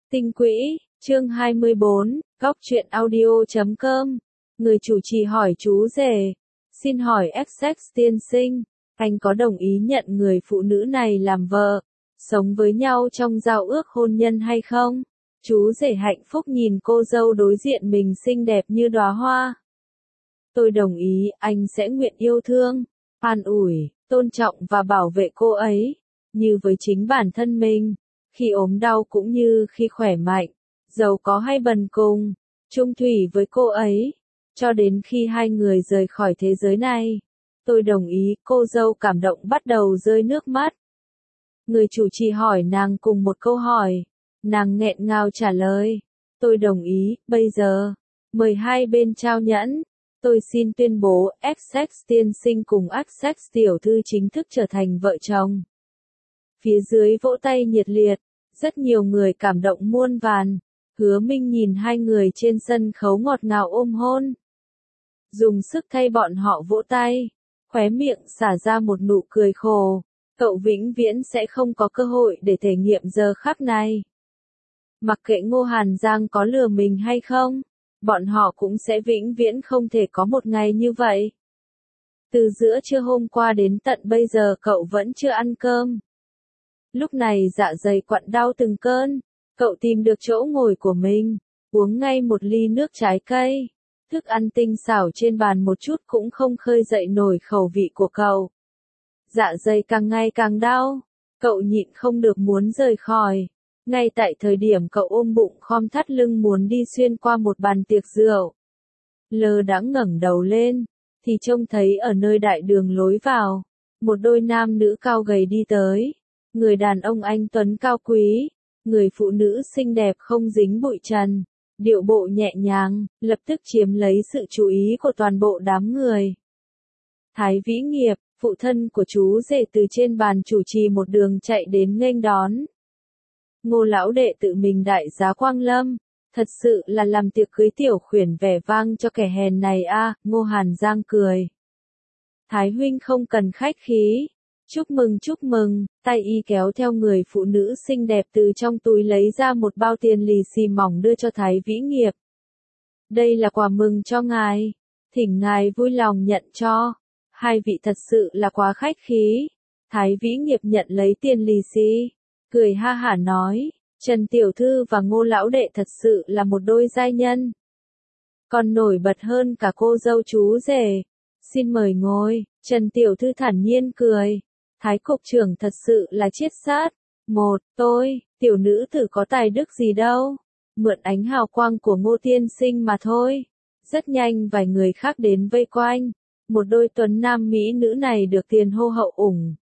Tinh quỹ, chương 24, góc truyện audio.com. Người chủ trì hỏi chú rể. Xin hỏi XX tiên sinh, anh có đồng ý nhận người phụ nữ này làm vợ, sống với nhau trong giao ước hôn nhân hay không? Chú rể hạnh phúc nhìn cô dâu đối diện mình xinh đẹp như đóa hoa. Tôi đồng ý, anh sẽ nguyện yêu thương, an ủi, tôn trọng và bảo vệ cô ấy, như với chính bản thân mình, khi ốm đau cũng như khi khỏe mạnh, giàu có hay bần cùng, chung thủy với cô ấy, cho đến khi hai người rời khỏi thế giới này. Tôi đồng ý, cô dâu cảm động bắt đầu rơi nước mắt. Người chủ trì hỏi nàng cùng một câu hỏi, nàng nghẹn ngào trả lời, tôi đồng ý, bây giờ, mời hai bên trao nhẫn. Tôi xin tuyên bố, XX tiên sinh cùng XX tiểu thư chính thức trở thành vợ chồng. Phía dưới vỗ tay nhiệt liệt, rất nhiều người cảm động muôn vàn. Hứa Minh nhìn hai người trên sân khấu ngọt ngào ôm hôn. Dùng sức thay bọn họ vỗ tay, khóe miệng xả ra một nụ cười khổ. Cậu vĩnh viễn sẽ không có cơ hội để thể nghiệm giờ khắc này. Mặc kệ Ngô Hàn Giang có lừa mình hay không, bọn họ cũng sẽ vĩnh viễn không thể có một ngày như vậy. Từ giữa trưa hôm qua đến tận bây giờ cậu vẫn chưa ăn cơm. Lúc này dạ dày quặn đau từng cơn, cậu tìm được chỗ ngồi của mình, uống ngay một ly nước trái cây. Thức ăn tinh xảo trên bàn một chút cũng không khơi dậy nổi khẩu vị của cậu. Dạ dày càng ngày càng đau, cậu nhịn không được muốn rời khỏi. Ngay tại thời điểm cậu ôm bụng khom thắt lưng muốn đi xuyên qua một bàn tiệc rượu. Lơ đãng ngẩng đầu lên, thì trông thấy ở nơi đại đường lối vào, một đôi nam nữ cao gầy đi tới. Người đàn ông anh tuấn cao quý, người phụ nữ xinh đẹp không dính bụi trần, điệu bộ nhẹ nhàng, lập tức chiếm lấy sự chú ý của toàn bộ đám người. Thái Vĩ Nghiệp, phụ thân của chú rể từ trên bàn chủ trì một đường chạy đến nghênh đón. Ngô lão đệ tự mình đại giá quang lâm, thật sự là làm tiệc cưới tiểu khuyển vẻ vang cho kẻ hèn này a. Ngô Hàn Giang cười. Thái huynh không cần khách khí. Chúc mừng, tay y kéo theo người phụ nữ xinh đẹp từ trong túi lấy ra một bao tiền lì xì mỏng đưa cho Thái Vĩ Nghiệp. Đây là quà mừng cho ngài, thỉnh ngài vui lòng nhận cho. Hai vị thật sự là quá khách khí. Thái Vĩ Nghiệp nhận lấy tiền lì xì, cười ha hả nói, Trần Tiểu Thư và Ngô Lão Đệ thật sự là một đôi giai nhân. Còn nổi bật hơn cả cô dâu chú rể. Xin mời ngồi, Trần Tiểu Thư thản nhiên cười. Thái cục trưởng thật sự là chiết sát. Tôi, tiểu nữ tử có tài đức gì đâu. Mượn ánh hào quang của Ngô tiên sinh mà thôi. Rất nhanh vài người khác đến vây quanh. Một đôi tuấn nam mỹ nữ này được tiền hô hậu ủng.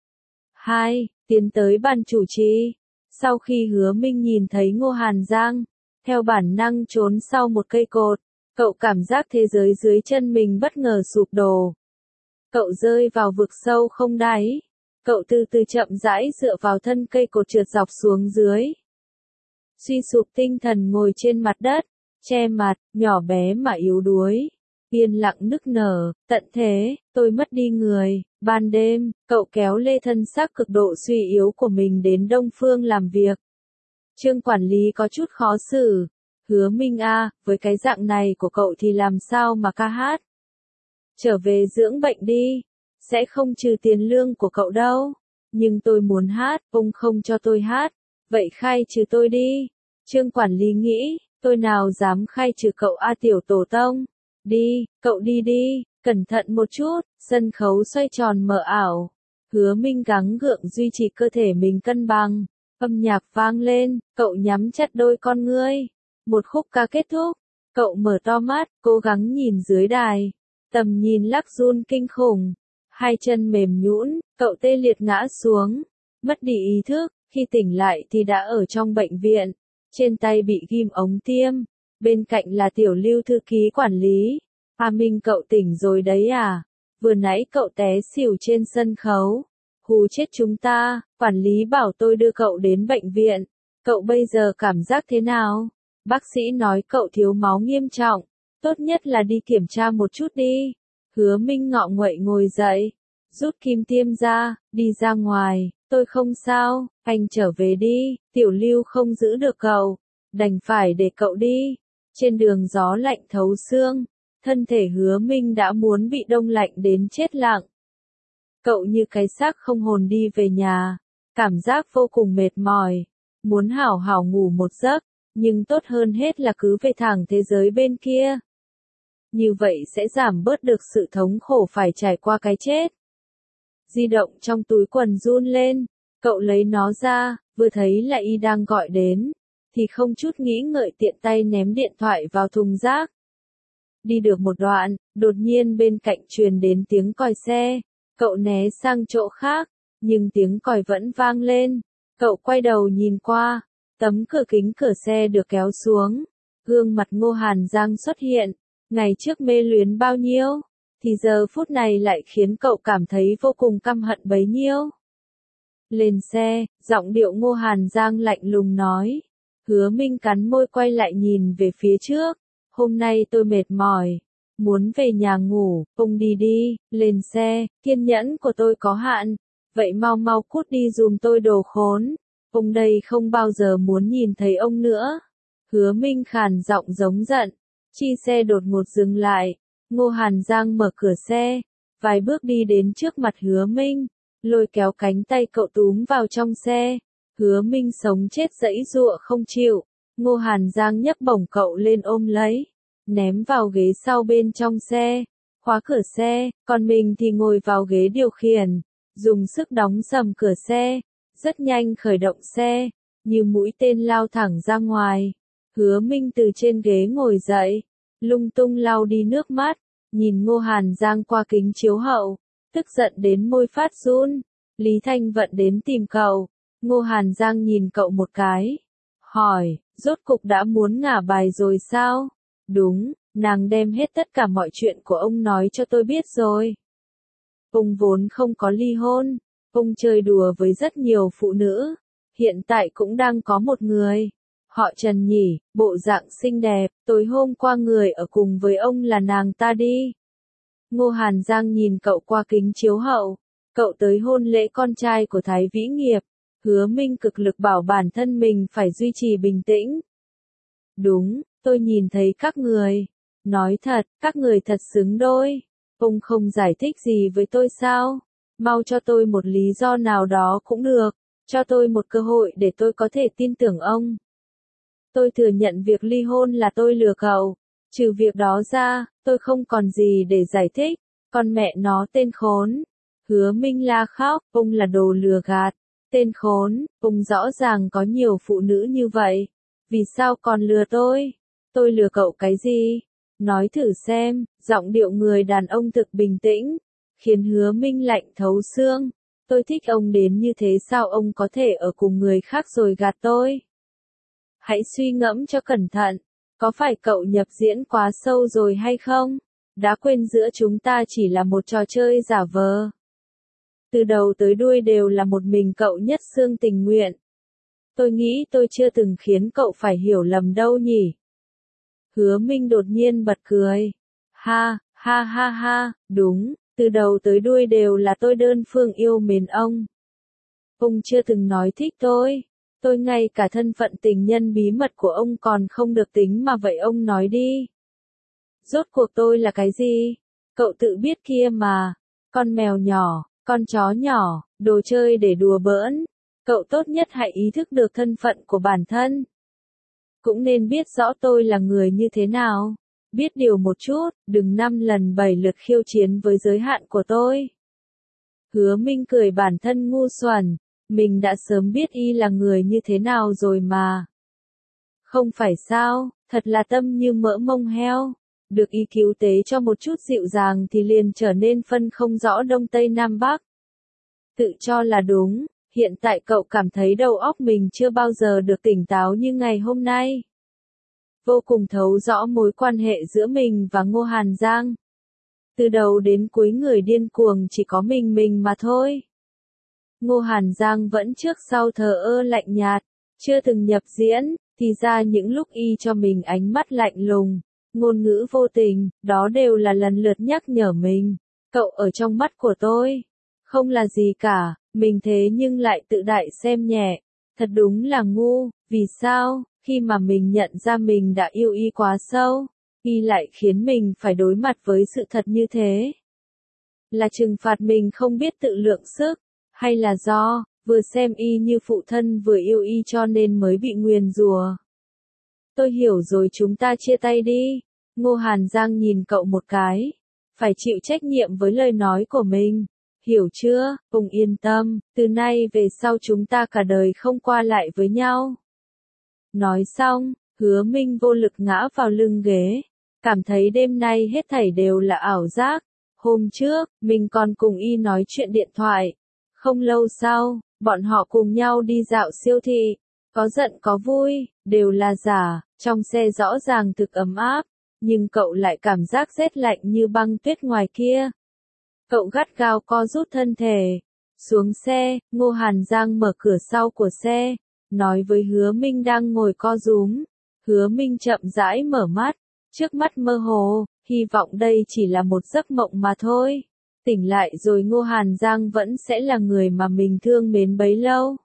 Tiến tới bàn chủ trì. Sau khi Hứa Minh nhìn thấy Ngô Hàn Giang, theo bản năng trốn sau một cây cột, cậu cảm giác thế giới dưới chân mình bất ngờ sụp đổ. Cậu rơi vào vực sâu không đáy. Cậu từ từ chậm rãi dựa vào thân cây cột trượt dọc xuống dưới. Suy sụp tinh thần ngồi trên mặt đất, che mặt, nhỏ bé mà yếu đuối. Yên lặng nức nở, tận thế, tôi mất đi người. Ban đêm, cậu kéo lê thân xác cực độ suy yếu của mình đến Đông Phương làm việc. Trương quản lý có chút khó xử. Hứa Minh a, với cái dạng này của cậu thì làm sao mà ca hát? Trở về dưỡng bệnh đi, sẽ không trừ tiền lương của cậu đâu. Nhưng tôi muốn hát, ông không cho tôi hát, vậy khai trừ tôi đi. Trương quản lý nghĩ, tôi nào dám khai trừ cậu a tiểu tổ tông. Đi, cậu đi đi, cẩn thận một chút. Sân khấu xoay tròn mờ ảo. Hứa Minh gắng gượng duy trì cơ thể mình cân bằng. Âm nhạc vang lên, cậu nhắm chặt đôi con ngươi. Một khúc ca kết thúc, cậu mở to mắt, cố gắng nhìn dưới đài. Tầm nhìn lắc run kinh khủng. Hai chân mềm nhũn, cậu tê liệt ngã xuống. Mất đi ý thức, khi tỉnh lại thì đã ở trong bệnh viện. Trên tay bị ghim ống tiêm. Bên cạnh là Tiểu Lưu thư ký quản lý. Minh cậu tỉnh rồi đấy à? Vừa nãy cậu té xỉu trên sân khấu. Hù chết chúng ta, quản lý bảo tôi đưa cậu đến bệnh viện. Cậu bây giờ cảm giác thế nào? Bác sĩ nói cậu thiếu máu nghiêm trọng. Tốt nhất là đi kiểm tra một chút đi. Hứa Minh ngọ nguậy ngồi dậy. Rút kim tiêm ra, đi ra ngoài. Tôi không sao, anh trở về đi. Tiểu Lưu không giữ được cậu. đành phải để cậu đi. Trên đường gió lạnh thấu xương, thân thể Hứa Minh đã muốn bị đông lạnh đến chết lặng. Cậu như cái xác không hồn đi về nhà, cảm giác vô cùng mệt mỏi, muốn hảo hảo ngủ một giấc, nhưng tốt hơn hết là cứ về thẳng thế giới bên kia. Như vậy sẽ giảm bớt được sự thống khổ phải trải qua cái chết. Di động trong túi quần run lên, cậu lấy nó ra, vừa thấy là Y đang gọi đến, thì không chút nghĩ ngợi tiện tay ném điện thoại vào thùng rác. Đi được một đoạn, đột nhiên bên cạnh truyền đến tiếng còi xe, cậu né sang chỗ khác, nhưng tiếng còi vẫn vang lên. Cậu quay đầu nhìn qua, tấm cửa kính cửa xe được kéo xuống, gương mặt Ngô Hàn Giang xuất hiện. Ngày trước mê luyến bao nhiêu, thì giờ phút này lại khiến cậu cảm thấy vô cùng căm hận bấy nhiêu. Lên xe, giọng điệu Ngô Hàn Giang lạnh lùng nói. Hứa Minh cắn môi quay lại nhìn về phía trước. Hôm nay tôi mệt mỏi, muốn về nhà ngủ, ông đi đi, lên xe, kiên nhẫn của tôi có hạn. Vậy mau mau cút đi giùm tôi đồ khốn. Ông đây không bao giờ muốn nhìn thấy ông nữa. Hứa Minh khàn giọng giống giận. Chi xe đột ngột dừng lại, Ngô Hàn Giang mở cửa xe, vài bước đi đến trước mặt Hứa Minh, lôi kéo cánh tay cậu túm vào trong xe. Hứa Minh sống chết giãy giụa không chịu, Ngô Hàn Giang nhấc bổng cậu lên ôm lấy, ném vào ghế sau bên trong xe, khóa cửa xe, còn mình thì ngồi vào ghế điều khiển, dùng sức đóng sầm cửa xe, rất nhanh khởi động xe, như mũi tên lao thẳng ra ngoài. Hứa Minh từ trên ghế ngồi dậy, lung tung lau đi nước mắt, nhìn Ngô Hàn Giang qua kính chiếu hậu, tức giận đến môi phát run. Lý Thanh Vận đến tìm cậu, Ngô Hàn Giang nhìn cậu một cái, hỏi, rốt cục đã muốn ngả bài rồi sao? Đúng, nàng đem hết tất cả mọi chuyện của ông nói cho tôi biết rồi. Ông vốn không có ly hôn, ông chơi đùa với rất nhiều phụ nữ, hiện tại cũng đang có một người. Họ Trần nhỉ, bộ dạng xinh đẹp, tối hôm qua người ở cùng với ông là nàng ta đi. Ngô Hàn Giang nhìn cậu qua kính chiếu hậu, cậu tới hôn lễ con trai của Thái Vĩ Nghiệp, Hứa Minh cực lực bảo bản thân mình phải duy trì bình tĩnh. Đúng, tôi nhìn thấy các người. Nói thật, các người thật xứng đôi. Ông không giải thích gì với tôi sao? Mau cho tôi một lý do nào đó cũng được, cho tôi một cơ hội để tôi có thể tin tưởng ông. Tôi thừa nhận việc ly hôn là tôi lừa cậu, trừ việc đó ra, tôi không còn gì để giải thích, con mẹ nó tên khốn. Hứa Minh la khóc, ông là đồ lừa gạt, tên khốn, ông rõ ràng có nhiều phụ nữ như vậy, vì sao còn lừa tôi lừa cậu cái gì? Nói thử xem, giọng điệu người đàn ông thực bình tĩnh, khiến Hứa Minh lạnh thấu xương. Tôi thích ông đến như thế sao ông có thể ở cùng người khác rồi gạt tôi? Hãy suy ngẫm cho cẩn thận, có phải cậu nhập diễn quá sâu rồi hay không? Đã quên giữa chúng ta chỉ là một trò chơi giả vờ. Từ đầu tới đuôi đều là một mình cậu nhất xương tình nguyện. Tôi nghĩ tôi chưa từng khiến cậu phải hiểu lầm đâu nhỉ? Hứa Minh đột nhiên bật cười. Ha, ha ha ha, đúng, từ đầu tới đuôi đều là tôi đơn phương yêu mến ông. Ông chưa từng nói thích tôi ngay cả thân phận tình nhân bí mật của ông còn không được tính mà vậy ông nói đi. Rốt cuộc tôi là cái gì? Cậu tự biết kia mà, con mèo nhỏ, con chó nhỏ, đồ chơi để đùa bỡn. Cậu tốt nhất hãy ý thức được thân phận của bản thân. Cũng nên biết rõ tôi là người như thế nào. Biết điều một chút, đừng 5 lần 7 lượt khiêu chiến với giới hạn của tôi. Hứa Minh cười bản thân ngu xuẩn, mình đã sớm biết Y là người như thế nào rồi mà. Không phải sao, thật là tâm như mỡ mông heo. Được Y cứu tế cho một chút dịu dàng thì liền trở nên phân không rõ Đông Tây Nam Bắc. Tự cho là đúng, hiện tại cậu cảm thấy đầu óc mình chưa bao giờ được tỉnh táo như ngày hôm nay. Vô cùng thấu rõ mối quan hệ giữa mình và Ngô Hàn Giang. Từ đầu đến cuối người điên cuồng chỉ có mình mà thôi. Ngô Hàn Giang vẫn trước sau thờ ơ lạnh nhạt, chưa từng nhập diễn, thì ra những lúc Y cho mình ánh mắt lạnh lùng, ngôn ngữ vô tình, đó đều là lần lượt nhắc nhở mình. Cậu ở trong mắt của tôi, không là gì cả, mình thế nhưng lại tự đại xem nhẹ, thật đúng là ngu, vì sao? Khi mà mình nhận ra mình đã yêu y quá sâu, y lại khiến mình phải đối mặt với sự thật như thế. Là trừng phạt mình không biết tự lượng sức, hay là do vừa xem y như phụ thân vừa yêu y cho nên mới bị nguyền rủa? Tôi hiểu rồi, chúng ta chia tay đi. Ngô Hàn Giang nhìn cậu một cái. Phải chịu trách nhiệm với lời nói của mình. Hiểu chưa? Ông yên tâm, từ nay về sau chúng ta cả đời không qua lại với nhau. Nói xong, Hứa Minh vô lực ngã vào lưng ghế. Cảm thấy đêm nay hết thảy đều là ảo giác. Hôm trước, mình còn cùng y nói chuyện điện thoại. Không lâu sau, bọn họ cùng nhau đi dạo siêu thị. Có giận có vui, đều là giả, trong xe rõ ràng thực ấm áp, nhưng cậu lại cảm giác rét lạnh như băng tuyết ngoài kia. Cậu gắt gao co rút thân thể. Xuống xe, Ngô Hàn Giang mở cửa sau của xe, nói với Hứa Minh đang ngồi co rúm. Hứa Minh chậm rãi mở mắt, trước mắt mơ hồ, hy vọng đây chỉ là một giấc mộng mà thôi. Tỉnh lại rồi Ngô Hàn Giang vẫn sẽ là người mà mình thương mến bấy lâu.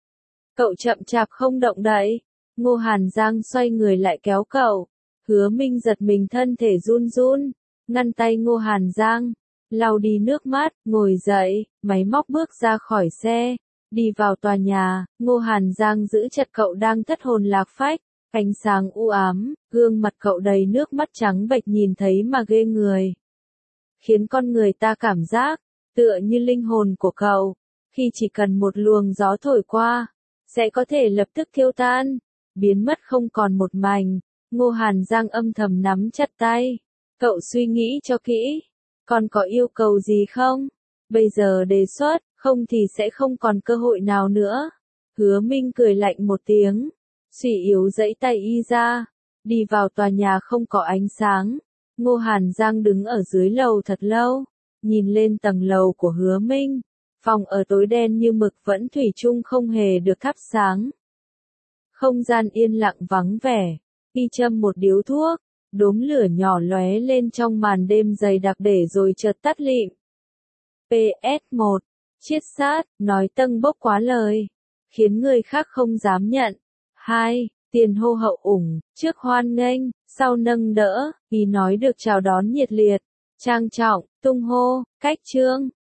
Cậu chậm chạp không động đậy. Ngô Hàn Giang xoay người lại kéo cậu. Hứa Minh giật mình, thân thể run run, ngăn tay Ngô Hàn Giang, lau đi nước mắt, ngồi dậy, máy móc bước ra khỏi xe, đi vào tòa nhà. Ngô Hàn Giang giữ chặt cậu đang thất hồn lạc phách, ánh sáng u ám, gương mặt cậu đầy nước mắt trắng bệch nhìn thấy mà ghê người. Khiến con người ta cảm giác, tựa như linh hồn của cậu, khi chỉ cần một luồng gió thổi qua, sẽ có thể lập tức thiêu tan, biến mất không còn một mảnh. Ngô Hàn Giang âm thầm nắm chặt tay. Cậu suy nghĩ cho kỹ. Còn có yêu cầu gì không? Bây giờ đề xuất, không thì sẽ không còn cơ hội nào nữa. Hứa Minh cười lạnh một tiếng. Suy yếu giãy tay y ra. Đi vào tòa nhà không có ánh sáng. Ngô Hàn Giang đứng ở dưới lầu thật lâu. Nhìn lên tầng lầu của Hứa Minh. Phòng ở tối đen như mực vẫn thủy chung không hề được thắp sáng. Không gian yên lặng vắng vẻ. Y châm một điếu thuốc, đốm lửa nhỏ lóe lên trong màn đêm dày đặc để rồi chợt tắt lịm. PS1. Chiết sát, nói tâng bốc quá lời, khiến người khác không dám nhận. 2. Tiền hô hậu ủng, trước hoan nghênh, sau nâng đỡ, Y nói được chào đón nhiệt liệt, trang trọng, tung hô, cách trương.